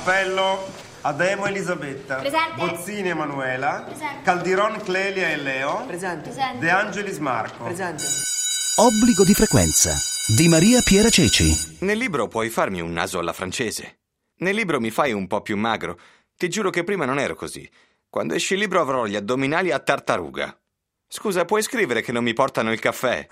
Cappello, Ademo Elisabetta. Presente. Bozzini Emanuela. Presente. Caldiron Clelia e Leo. Presente. De Angelis Marco. Presente. Obbligo di frequenza di Maria Piera Ceci. Nel libro puoi farmi un naso alla francese. Nel libro mi fai un po' più magro. Ti giuro che prima non ero così. Quando esce il libro avrò gli addominali a tartaruga. Scusa, puoi scrivere che non mi portano il caffè?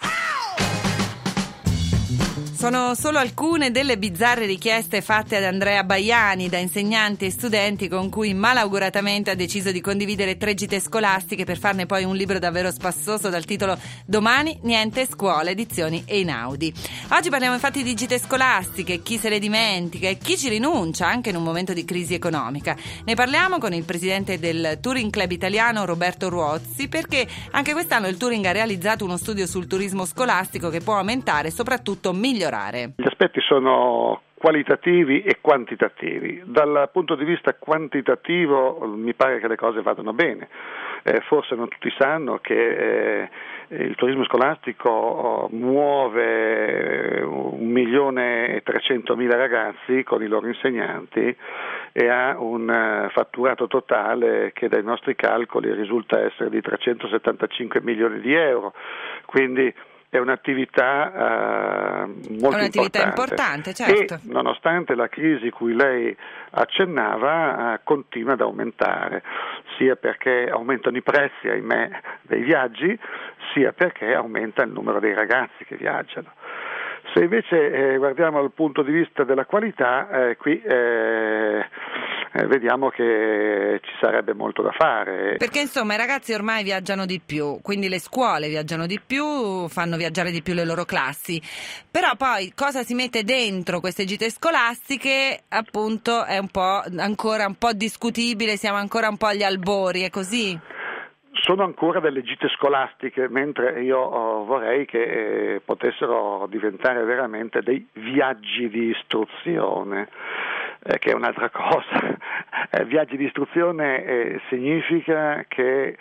Sono solo alcune delle bizzarre richieste fatte ad Andrea Baiani da insegnanti e studenti con cui malauguratamente ha deciso di condividere 3 gite scolastiche per farne poi un libro davvero spassoso dal titolo Domani niente scuola, edizioni Einaudi. Oggi parliamo infatti di gite scolastiche, chi se le dimentica e chi ci rinuncia anche in un momento di crisi economica. Ne parliamo con il presidente del Touring Club Italiano Roberto Ruozzi, perché anche quest'anno il Touring ha realizzato uno studio sul turismo scolastico che può aumentare e soprattutto migliorare. Gli aspetti sono qualitativi e quantitativi. Dal punto di vista quantitativo mi pare che le cose vadano bene. Forse non tutti sanno che il turismo scolastico muove 1.300.000 ragazzi con i loro insegnanti e ha un fatturato totale che dai nostri calcoli risulta essere di 375 milioni di euro. Quindi è un'attività molto importante, certo. E nonostante la crisi cui lei accennava continua ad aumentare, sia perché aumentano i prezzi, ahimè, dei viaggi, sia perché aumenta il numero dei ragazzi che viaggiano. Se invece guardiamo dal punto di vista della qualità, qui vediamo che ci sarebbe molto da fare. Perché insomma i ragazzi ormai viaggiano di più, quindi le scuole viaggiano di più, fanno viaggiare di più le loro classi, però poi cosa si mette dentro queste gite scolastiche appunto è ancora un po' discutibile, siamo ancora un po' agli albori, è così? Sono ancora delle gite scolastiche, mentre io vorrei che potessero diventare veramente dei viaggi di istruzione, che è un'altra cosa. Viaggi di istruzione significa che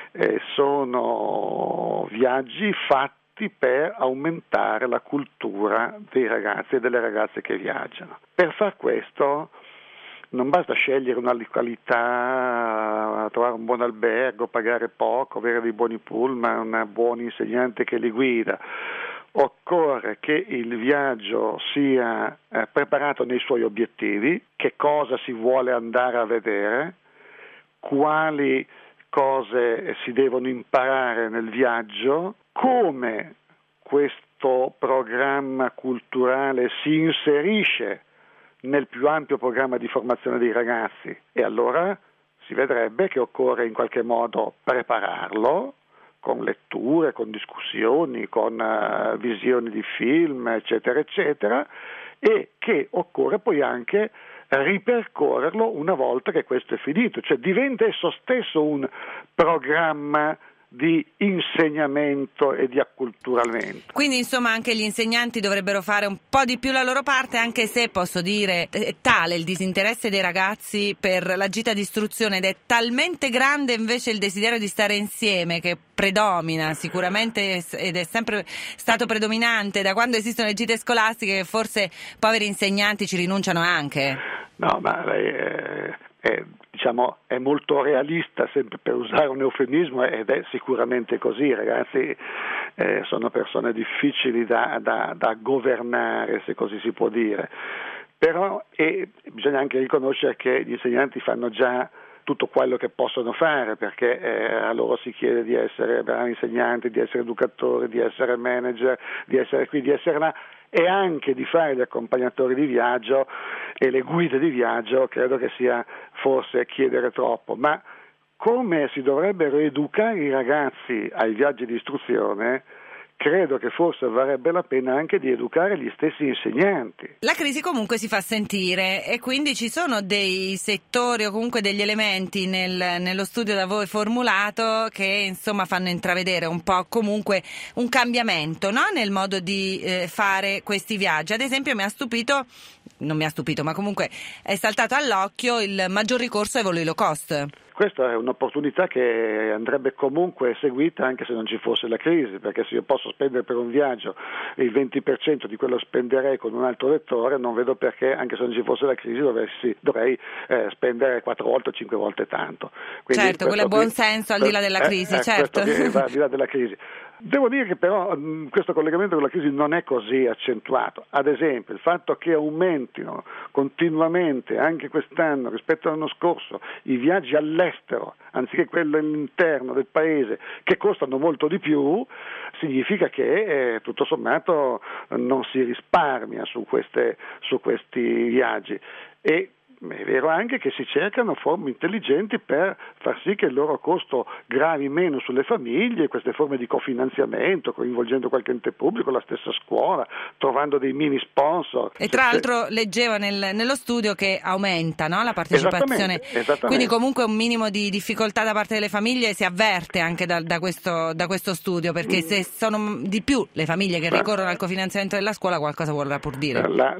sono viaggi fatti per aumentare la cultura dei ragazzi e delle ragazze che viaggiano. Per far questo non basta scegliere una località, trovare un buon albergo, pagare poco, avere dei buoni pullman, un buon insegnante che li guida. Occorre che il viaggio sia preparato nei suoi obiettivi, che cosa si vuole andare a vedere, quali cose si devono imparare nel viaggio, come questo programma culturale si inserisce nel più ampio programma di formazione dei ragazzi, e allora si vedrebbe che occorre in qualche modo prepararlo con letture, con discussioni, con visioni di film, eccetera, eccetera, e che occorre poi anche ripercorrerlo una volta che questo è finito, cioè diventa esso stesso un programma di insegnamento e di acculturamento. Quindi insomma anche gli insegnanti dovrebbero fare un po' di più la loro parte, anche se posso dire è tale il disinteresse dei ragazzi per la gita di istruzione ed è talmente grande invece il desiderio di stare insieme che predomina sicuramente ed è sempre stato predominante da quando esistono le gite scolastiche, che forse poveri insegnanti ci rinunciano anche. No, ma lei è molto realista, sempre per usare un eufemismo, ed è sicuramente così. I ragazzi sono persone difficili da governare, se così si può dire, però bisogna anche riconoscere che gli insegnanti fanno già tutto quello che possono fare, perché a loro si chiede di essere bravi insegnanti, di essere educatori, di essere manager, di essere qui, di essere là, e anche di fare gli accompagnatori di viaggio e le guide di viaggio. Credo che sia forse chiedere troppo, ma come si dovrebbero educare i ragazzi ai viaggi di istruzione, credo che forse varrebbe la pena anche di educare gli stessi insegnanti. La crisi comunque si fa sentire e quindi ci sono dei settori o comunque degli elementi nello studio da voi formulato che insomma fanno intravedere un po' comunque un cambiamento, no? Nel modo di fare questi viaggi. Ad esempio non mi ha stupito, ma comunque è saltato all'occhio il maggior ricorso ai voli low cost. questa è un'opportunità che andrebbe comunque seguita anche se non ci fosse la crisi, perché se io posso spendere per un viaggio il 20% di quello spenderei con un altro vettore, non vedo perché anche se non ci fosse la crisi dovrei spendere 4 volte o 5 volte tanto. Quindi certo, quello è buon senso al di là della crisi, certo. Al di là della crisi. Devo dire che però questo collegamento con la crisi non è così accentuato. Ad esempio, il fatto che aumentino continuamente, anche quest'anno rispetto all'anno scorso, i viaggi all'estero, anziché quelli all'interno del paese, che costano molto di più, significa che tutto sommato non si risparmia su questi viaggi. E è vero anche che si cercano forme intelligenti per far sì che il loro costo gravi meno sulle famiglie, queste forme di cofinanziamento, coinvolgendo qualche ente pubblico, la stessa scuola, trovando dei mini sponsor. E tra l'altro leggevo nello studio che aumenta, no, la partecipazione, esattamente. Quindi comunque un minimo di difficoltà da parte delle famiglie si avverte anche da questo studio, perché se sono di più le famiglie che ricorrono al cofinanziamento della scuola, qualcosa vorrà pur dire.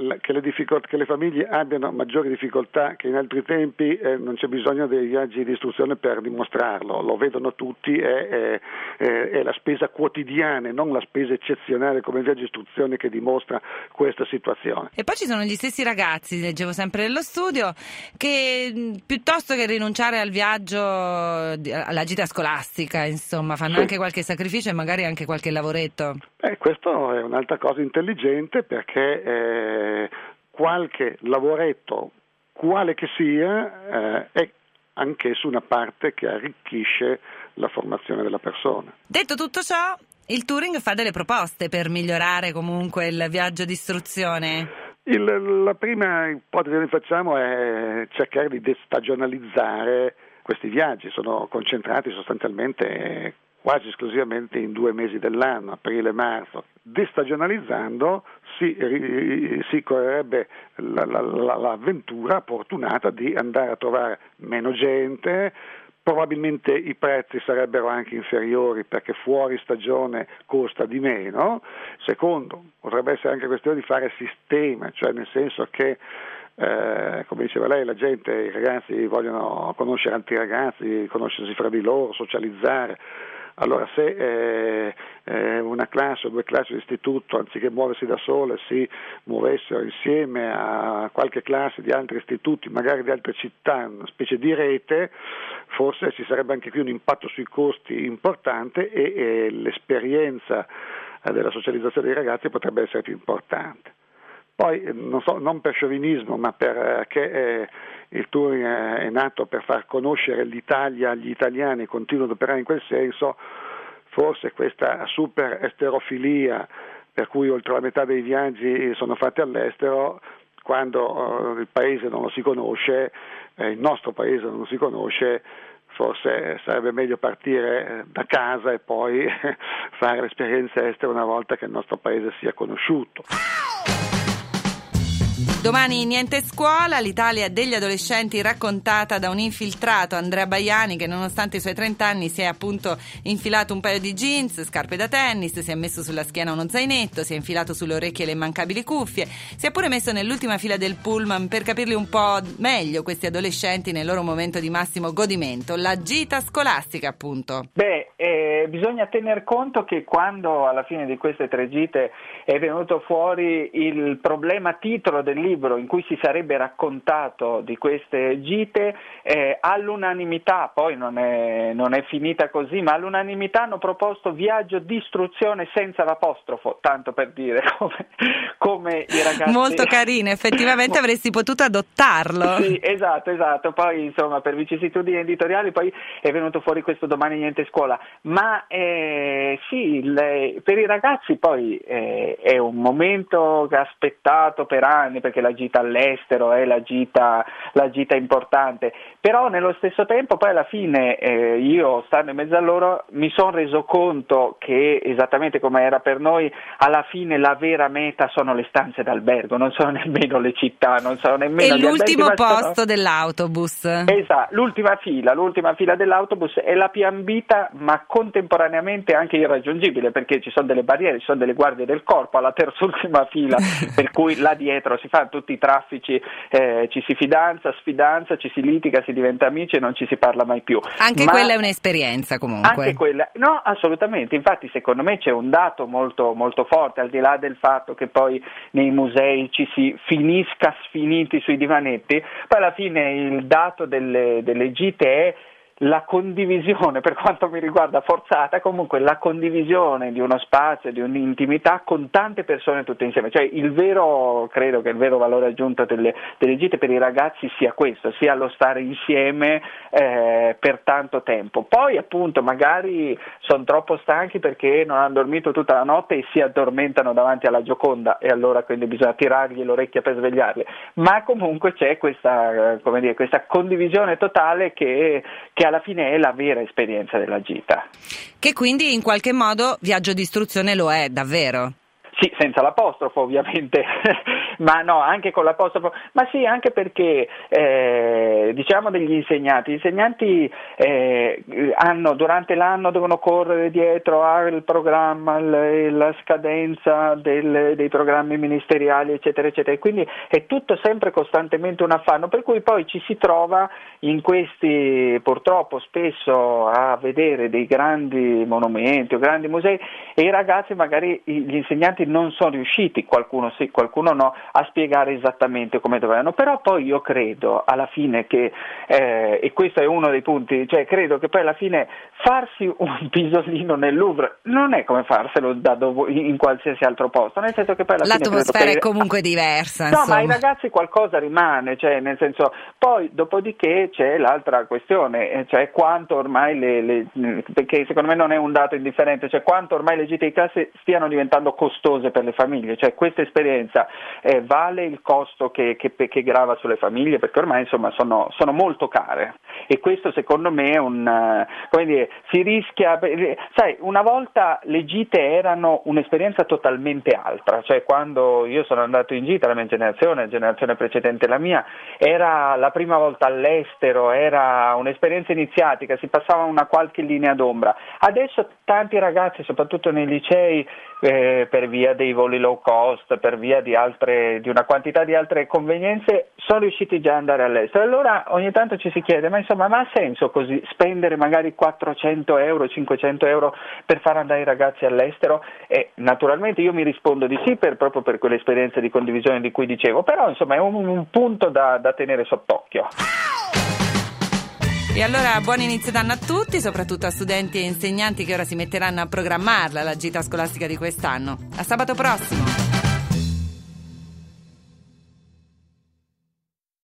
Che le famiglie abbiano maggiori difficoltà che in altri tempi non c'è bisogno dei viaggi di istruzione per dimostrarlo, lo vedono tutti, è la spesa quotidiana e non la spesa eccezionale come viaggio di istruzione che dimostra questa situazione. E poi ci sono gli stessi ragazzi, leggevo sempre nello studio, che piuttosto che rinunciare al viaggio, alla gita scolastica, insomma, fanno anche qualche sacrificio e magari anche qualche lavoretto. Questo è un'altra cosa intelligente, perché qualche lavoretto, quale che sia, è anch'esso una parte che arricchisce la formazione della persona. Detto tutto ciò, il Touring fa delle proposte per migliorare comunque il viaggio di istruzione. La prima ipotesi che noi facciamo è cercare di destagionalizzare questi viaggi. Sono concentrati sostanzialmente quasi esclusivamente in 2 mesi dell'anno, aprile e marzo. Destagionalizzando si correrebbe l'avventura fortunata di andare a trovare meno gente, probabilmente i prezzi sarebbero anche inferiori perché fuori stagione costa di meno. Secondo, potrebbe essere anche questione di fare sistema, cioè nel senso che come diceva lei, i ragazzi vogliono conoscere altri ragazzi, conoscersi fra di loro, socializzare. Allora se una classe o 2 classi di istituto, anziché muoversi da sole, si muovessero insieme a qualche classe di altri istituti, magari di altre città, una specie di rete, forse ci sarebbe anche qui un impatto sui costi importante e l'esperienza della socializzazione dei ragazzi potrebbe essere più importante. Poi, non per sciovinismo, ma perché il Touring è nato per far conoscere l'Italia agli italiani e continua ad operare in quel senso, forse questa super esterofilia per cui oltre la metà dei viaggi sono fatti all'estero, quando il paese non lo si conosce, il nostro paese non lo si conosce, forse sarebbe meglio partire da casa e poi fare l'esperienza estera una volta che il nostro paese sia conosciuto. Domani niente scuola, l'Italia degli adolescenti raccontata da un infiltrato, Andrea Baiani, che nonostante i suoi 30 anni si è appunto infilato un paio di jeans, scarpe da tennis, si è messo sulla schiena uno zainetto, si è infilato sulle orecchie le immancabili cuffie, si è pure messo nell'ultima fila del pullman per capirli un po' meglio questi adolescenti nel loro momento di massimo godimento, la gita scolastica appunto. Bisogna tener conto che quando alla fine di queste 3 gite è venuto fuori il problema titolo del libro in cui si sarebbe raccontato di queste gite, all'unanimità, poi non è finita così, ma all'unanimità hanno proposto viaggio di istruzione senza l'apostrofo, tanto per dire come i ragazzi. Molto carino, effettivamente avresti potuto adottarlo. Sì, esatto, poi insomma per vicissitudini editoriali poi è venuto fuori questo domani niente scuola, ma sì, per i ragazzi poi è un momento che ha aspettato per anni, perché la gita all'estero è la gita importante, però nello stesso tempo poi alla fine io stando in mezzo a loro mi sono reso conto che esattamente come era per noi, alla fine la vera meta sono le stanze d'albergo, non sono nemmeno le città, non sono nemmeno e gli l'ultimo alberghi, posto dell'autobus. Esatto, l'ultima fila dell'autobus è la più ambita ma contemporaneamente anche irraggiungibile, perché ci sono delle barriere, ci sono delle guardie del corpo alla terz'ultima fila per cui là dietro si fa tutti i traffici, ci si sfidanza, ci si litiga, si diventa amici e non ci si parla mai più. Anche quella è un'esperienza comunque. Anche quella, no, assolutamente. Infatti secondo me c'è un dato molto, molto forte, al di là del fatto che poi nei musei ci si finisca sfiniti sui divanetti, poi alla fine il dato delle gite è la condivisione, per quanto mi riguarda forzata, comunque la condivisione di uno spazio, di un'intimità con tante persone tutte insieme, cioè credo che il vero valore aggiunto delle gite per i ragazzi sia questo, sia lo stare insieme per tanto tempo. Poi appunto magari sono troppo stanchi perché non hanno dormito tutta la notte e si addormentano davanti alla Gioconda e allora quindi bisogna tirargli l'orecchia per svegliarli, ma comunque c'è questa condivisione totale che alla fine è la vera esperienza della gita. Che quindi in qualche modo viaggio di istruzione lo è davvero? Sì, senza l'apostrofo ovviamente, ma no, anche con l'apostrofo, ma sì, anche perché diciamo degli insegnanti. Gli insegnanti durante l'anno devono correre dietro al programma, la scadenza dei programmi ministeriali, eccetera, eccetera, e quindi è tutto sempre costantemente un affanno, per cui poi ci si trova in questi, purtroppo spesso, a vedere dei grandi monumenti o grandi musei e i ragazzi, magari gli insegnanti non sono riusciti, qualcuno sì, qualcuno no, a spiegare esattamente come dovevano, però poi io credo alla fine che, e questo è uno dei punti, cioè credo che poi alla fine farsi un pisolino nel Louvre non è come farselo in qualsiasi altro posto, nel senso che poi alla l'atmosfera è comunque diversa. No, insomma. ma ai ragazzi qualcosa rimane, cioè nel senso, poi dopodiché c'è l'altra questione, cioè quanto ormai perché secondo me non è un dato indifferente, cioè quanto ormai le gite di classe stiano diventando costose per le famiglie, cioè questa esperienza vale il costo che grava sulle famiglie, perché ormai insomma sono molto care, e questo secondo me è si rischia, sai, una volta le gite erano un'esperienza totalmente altra, cioè quando io sono andato in gita, la mia generazione precedente alla mia, era la prima volta all'estero, era un'esperienza iniziatica, si passava una qualche linea d'ombra. Adesso tanti ragazzi, soprattutto nei licei, per via dei voli low cost, per via di una quantità di altre convenienze, sono riusciti già ad andare all'estero. Allora ogni tanto ci si chiede, ma ha senso così spendere magari 400 euro, 500 euro per far andare i ragazzi all'estero? E naturalmente io mi rispondo di sì, proprio per quell'esperienza di condivisione di cui dicevo, però insomma è un punto da tenere sott'occhio. E allora buon inizio d'anno a tutti, soprattutto a studenti e insegnanti che ora si metteranno a programmarla la gita scolastica di quest'anno. A sabato prossimo!